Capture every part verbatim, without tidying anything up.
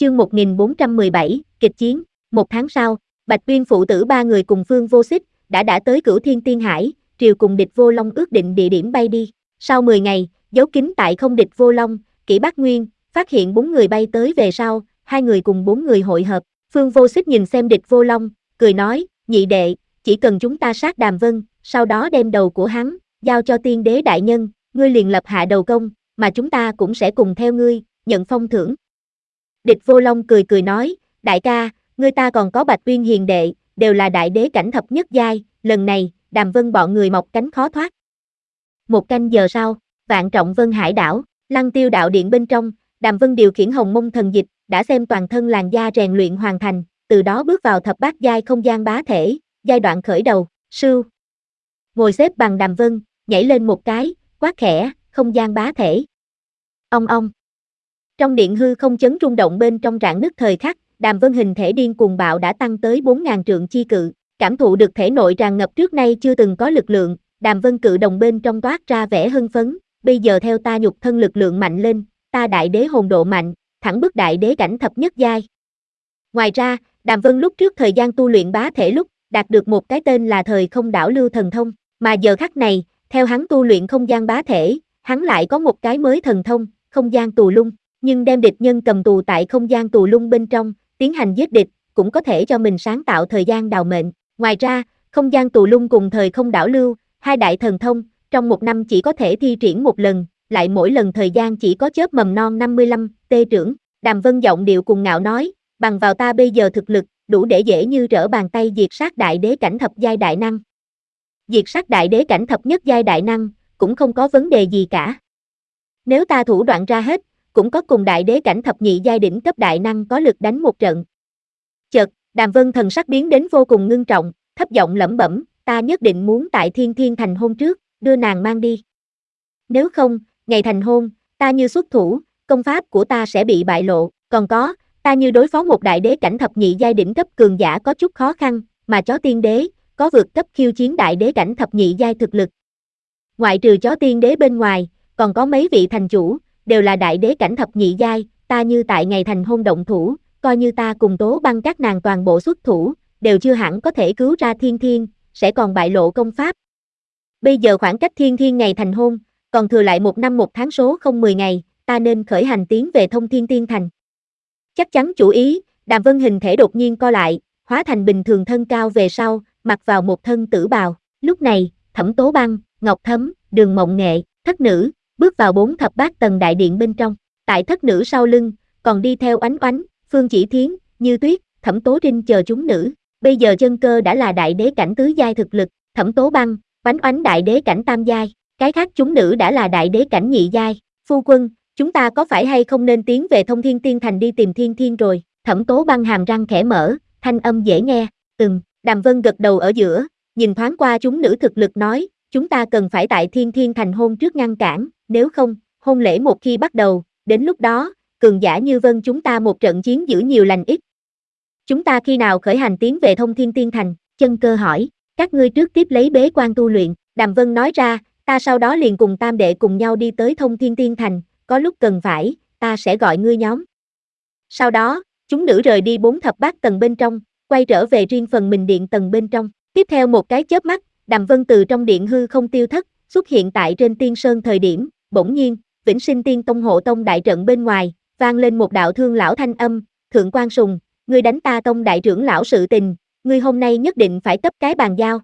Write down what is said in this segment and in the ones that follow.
Chương một nghìn bốn trăm mười bảy, kịch chiến. Một tháng sau, Bạch Uyên phụ tử ba người cùng Phương Vô Xích đã đã tới Cửu Thiên Tiên Hải, triều cùng Địch Vô Long ước định địa điểm bay đi. Sau mười ngày, giấu kín tại không Địch Vô Long, Kỷ Bác Nguyên phát hiện bốn người bay tới về sau, hai người cùng bốn người hội hợp. Phương Vô Xích nhìn xem Địch Vô Long, cười nói, nhị đệ, chỉ cần chúng ta sát Đàm Vân, sau đó đem đầu của hắn giao cho Tiên Đế đại nhân, ngươi liền lập hạ đầu công, mà chúng ta cũng sẽ cùng theo ngươi, nhận phong thưởng. Địch Vô Long cười cười nói, đại ca, ngươi ta còn có Bạch Uyên hiền đệ, đều là đại đế cảnh thập nhất giai, lần này, Đàm Vân bọn người mọc cánh khó thoát. Một canh giờ sau, Vạn Trọng Vân hải đảo, Lăng Tiêu đạo điện bên trong, Đàm Vân điều khiển Hồng Mông thần dịch, đã xem toàn thân làn da rèn luyện hoàn thành, từ đó bước vào thập bát giai không gian bá thể, giai đoạn khởi đầu, sưu. Ngồi xếp bằng Đàm Vân, nhảy lên một cái, quát khẽ, không gian bá thể. Ong ong. Trong điện hư không chấn rung động bên trong rạn nứt thời khắc, Đàm Vân hình thể điên cuồng bạo đã tăng tới bốn nghìn trượng chi cự, cảm thụ được thể nội tràn ngập trước nay chưa từng có lực lượng, Đàm Vân cự đồng bên trong toát ra vẻ hưng phấn, bây giờ theo ta nhục thân lực lượng mạnh lên, ta đại đế hồn độ mạnh, thẳng bức đại đế cảnh thập nhất giai. Ngoài ra, Đàm Vân lúc trước thời gian tu luyện bá thể lúc, đạt được một cái tên là thời không đảo lưu thần thông, mà giờ khắc này, theo hắn tu luyện không gian bá thể, hắn lại có một cái mới thần thông, không gian tù lung, nhưng đem địch nhân cầm tù tại không gian tù lung bên trong, tiến hành giết địch, cũng có thể cho mình sáng tạo thời gian đào mệnh. Ngoài ra, không gian tù lung cùng thời không đảo lưu, hai đại thần thông, trong một năm chỉ có thể thi triển một lần, lại mỗi lần thời gian chỉ có chớp mầm non năm mươi lăm, tê trưởng. Đàm Vân giọng điệu cùng ngạo nói, bằng vào ta bây giờ thực lực, đủ để dễ như trở bàn tay diệt sát đại đế cảnh thập giai đại năng. Diệt sát đại đế cảnh thập nhất giai đại năng, cũng không có vấn đề gì cả. Nếu ta thủ đoạn ra hết, cũng có cùng đại đế cảnh thập nhị giai đỉnh cấp đại năng có lực đánh một trận. Chợt, Đàm Vân thần sắc biến đến vô cùng ngưng trọng, thấp giọng lẩm bẩm, ta nhất định muốn tại Thiên Thiên thành hôn trước, đưa nàng mang đi. Nếu không, ngày thành hôn, ta như xuất thủ, công pháp của ta sẽ bị bại lộ, còn có, ta như đối phó một đại đế cảnh thập nhị giai đỉnh cấp cường giả có chút khó khăn, mà chó tiên đế, có vượt cấp khiêu chiến đại đế cảnh thập nhị giai thực lực. Ngoại trừ chó tiên đế bên ngoài, còn có mấy vị thành chủ, đều là đại đế cảnh thập nhị giai, ta như tại ngày thành hôn động thủ, coi như ta cùng Tố Băng các nàng toàn bộ xuất thủ, đều chưa hẳn có thể cứu ra Thiên Thiên, sẽ còn bại lộ công pháp. Bây giờ khoảng cách Thiên Thiên ngày thành hôn, còn thừa lại một năm một tháng số không mười ngày, ta nên khởi hành tiến về Thông Thiên Tiên Thành. Chắc chắn chủ ý, Đàm Vân hình thể đột nhiên co lại, hóa thành bình thường thân cao về sau, mặc vào một thân tử bào. Lúc này, Thẩm Tố Băng, Ngọc Thấm, Đường Mộng Nghệ, Thất Nữ, bước vào bốn thập bát tầng đại điện bên trong. Tại Thất Nữ sau lưng, còn đi theo Oánh Oánh, Phương Chỉ Thiến, Như Tuyết, Thẩm Tố Trinh chờ chúng nữ. Bây giờ chân cơ đã là đại đế cảnh tứ giai thực lực, Thẩm Tố Băng, Oánh Oánh đại đế cảnh tam giai, cái khác chúng nữ đã là đại đế cảnh nhị giai. Phu quân, chúng ta có phải hay không nên tiến về Thông Thiên Tiên Thành đi tìm Thiên Thiên rồi? Thẩm Tố Băng hàm răng khẽ mở, thanh âm dễ nghe. Ừm. Đàm Vân gật đầu ở giữa, nhìn thoáng qua chúng nữ thực lực nói, chúng ta cần phải tại Thiên Thiên Thành hôn trước ngăn cản, nếu không, hôn lễ một khi bắt đầu, đến lúc đó, cường giả như Vân chúng ta một trận chiến giữ nhiều lành ít. Chúng ta khi nào khởi hành tiến về Thông Thiên Tiên Thành? Chân cơ hỏi, các ngươi trước tiếp lấy bế quan tu luyện. Đàm Vân nói ra, ta sau đó liền cùng tam đệ cùng nhau đi tới Thông Thiên Tiên Thành, có lúc cần phải, ta sẽ gọi ngươi nhóm. Sau đó, chúng nữ rời đi bốn thập bát tầng bên trong, quay trở về riêng phần mình điện tầng bên trong. Tiếp theo một cái chớp mắt, Đàm Vân từ trong điện hư không tiêu thất, xuất hiện tại trên Tiên Sơn thời điểm, bỗng nhiên, Vĩnh Sinh Tiên Tông hộ tông đại trận bên ngoài, vang lên một đạo thương lão thanh âm, Thượng Quan Sùng, ngươi đánh ta tông đại trưởng lão sự tình, ngươi hôm nay nhất định phải cấp cái bàn giao.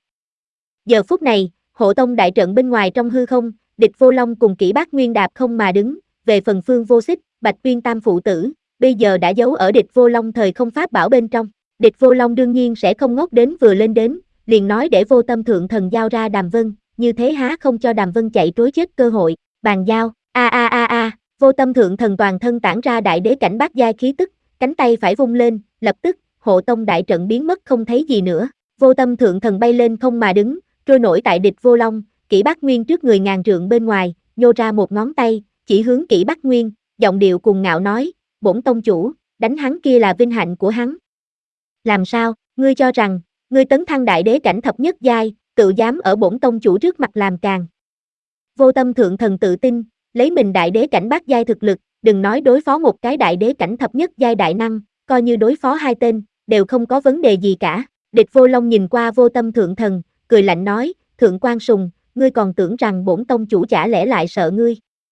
Giờ phút này, hộ tông đại trận bên ngoài trong hư không, Địch Vô Long cùng Kỷ Bác Nguyên đạp không mà đứng, về phần Phương Vô Xích, Bạch Uyên tam phụ tử, bây giờ đã giấu ở Địch Vô Long thời không pháp bảo bên trong. Địch Vô Long đương nhiên sẽ không ngốc đến vừa lên đến, liền nói để Vô Tâm Thượng Thần giao ra Đàm Vân, như thế há không cho Đàm Vân chạy trối chết cơ hội. Bàn giao, a a a a, Vô Tâm Thượng Thần toàn thân tản ra đại đế cảnh bát giai khí tức, cánh tay phải vung lên, lập tức, hộ tông đại trận biến mất không thấy gì nữa. Vô Tâm Thượng Thần bay lên không mà đứng, trôi nổi tại Địch Vô Long, Kỷ Bác Nguyên trước người ngàn trượng bên ngoài, nhô ra một ngón tay, chỉ hướng Kỷ Bác Nguyên, giọng điệu cùng ngạo nói, bổn tông chủ, đánh hắn kia là vinh hạnh của hắn. Làm sao, ngươi cho rằng, ngươi tấn thăng đại đế cảnh thập nhất giai, tự dám ở bổn tông chủ trước mặt làm càn. Vô Tâm Thượng Thần tự tin, lấy mình đại đế cảnh bát giai thực lực, đừng nói đối phó một cái đại đế cảnh thập nhất giai đại năng, coi như đối phó hai tên, đều không có vấn đề gì cả. Địch Vô Long nhìn qua Vô Tâm Thượng Thần, cười lạnh nói, Thượng Quan Sùng, ngươi còn tưởng rằng bổn tông chủ chả lẽ lại sợ ngươi.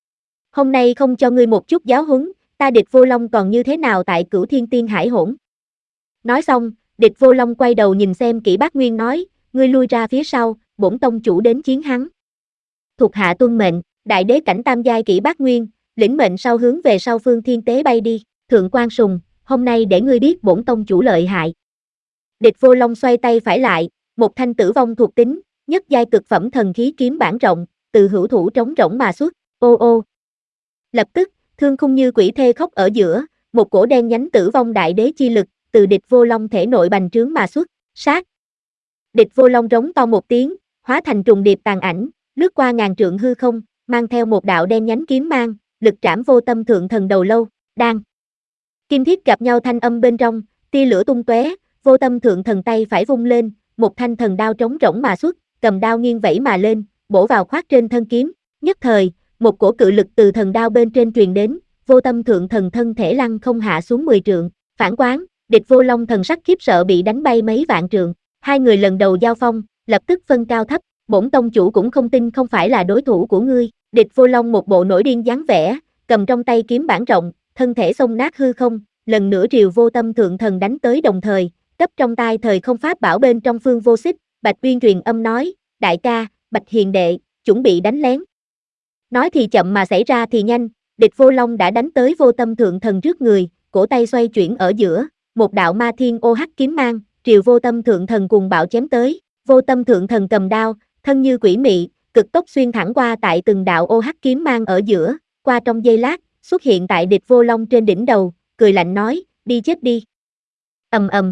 Hôm nay không cho ngươi một chút giáo huấn, ta Địch Vô Long còn như thế nào tại Cửu Thiên Tiên Hải hỗn. Nói xong, Địch Vô Long quay đầu nhìn xem Kỷ Bác Nguyên nói, ngươi lui ra phía sau, bổn tông chủ đến chiến hắn. Thuộc hạ tuân mệnh, đại đế cảnh tam giai Kỷ Bác Nguyên, lĩnh mệnh sau hướng về sau phương thiên tế bay đi, Thượng Quan Sùng, hôm nay để ngươi biết bổn tông chủ lợi hại. Địch Vô Long xoay tay phải lại, một thanh tử vong thuộc tính, nhất giai cực phẩm thần khí kiếm bản rộng, từ hữu thủ trống rỗng mà xuất, ô ô. Lập tức, thương khung như quỷ thê khóc ở giữa, một cổ đen nhánh tử vong đại đế chi lực, từ Địch Vô Long thể nội bành trướng mà xuất, sát. Địch Vô Long rống to một tiếng, hóa thành trùng điệp tàn ảnh, lướt qua ngàn trượng hư không, mang theo một đạo đen nhánh kiếm mang, lực trảm Vô Tâm Thượng Thần đầu lâu, đang. Kim thiết gặp nhau thanh âm bên trong, tia lửa tung tóe, Vô Tâm Thượng Thần tay phải vung lên, một thanh thần đao trống rỗng mà xuất, cầm đao nghiêng vẫy mà lên, bổ vào khoát trên thân kiếm, nhất thời, một cổ cự lực từ thần đao bên trên truyền đến, Vô Tâm Thượng Thần thân thể lăn không hạ xuống mười trượng, phản quán, Địch Vô Long thần sắc khiếp sợ bị đánh bay mấy vạn trượng, hai người lần đầu giao phong, lập tức phân cao thấp, bổn tông chủ cũng không tin không phải là đối thủ của ngươi, Địch Vô Long một bộ nổi điên dáng vẻ, cầm trong tay kiếm bản rộng, thân thể xông nát hư không, lần nữa triều Vô Tâm Thượng Thần đánh tới đồng thời, cấp trong tai thời không pháp bảo bên trong Phương Vô Xích, Bạch Uyên truyền âm nói, đại ca, Bạch Hiền đệ, chuẩn bị đánh lén. Nói thì chậm mà xảy ra thì nhanh, Địch Vô Long đã đánh tới Vô Tâm Thượng Thần trước người, cổ tay xoay chuyển ở giữa, một đạo ma thiên ô hắc kiếm mang, triều Vô Tâm Thượng Thần cùng bạo chém tới, Vô Tâm Thượng Thần cầm đao, thân như quỷ mị, cực tốc xuyên thẳng qua tại từng đạo ô hắc kiếm mang ở giữa, qua trong giây lát, xuất hiện tại Địch Vô Long trên đỉnh đầu, cười lạnh nói, đi chết đi. Ầm ầm.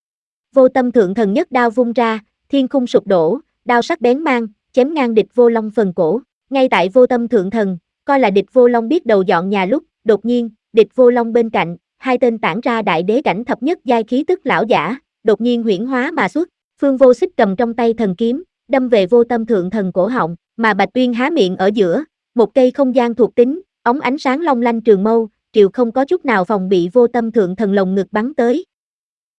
Vô Tâm Thượng Thần nhất đao vung ra, thiên khung sụp đổ, đao sắc bén mang, chém ngang Địch Vô Long phần cổ. Ngay tại Vô Tâm Thượng Thần, coi là Địch Vô Long biết đầu dọn nhà lúc, đột nhiên, Địch Vô Long bên cạnh, hai tên tản ra đại đế cảnh thập nhất giai khí tức lão giả, đột nhiên huyễn hóa mà xuất, Phương Vô Xích cầm trong tay thần kiếm, đâm về Vô Tâm Thượng Thần cổ họng, mà Bạch Uyên há miệng ở giữa, một cây không gian thuộc tính, ống ánh sáng long lanh trường mâu, triều không có chút nào phòng bị Vô Tâm Thượng Thần lồng ngực bắn tới,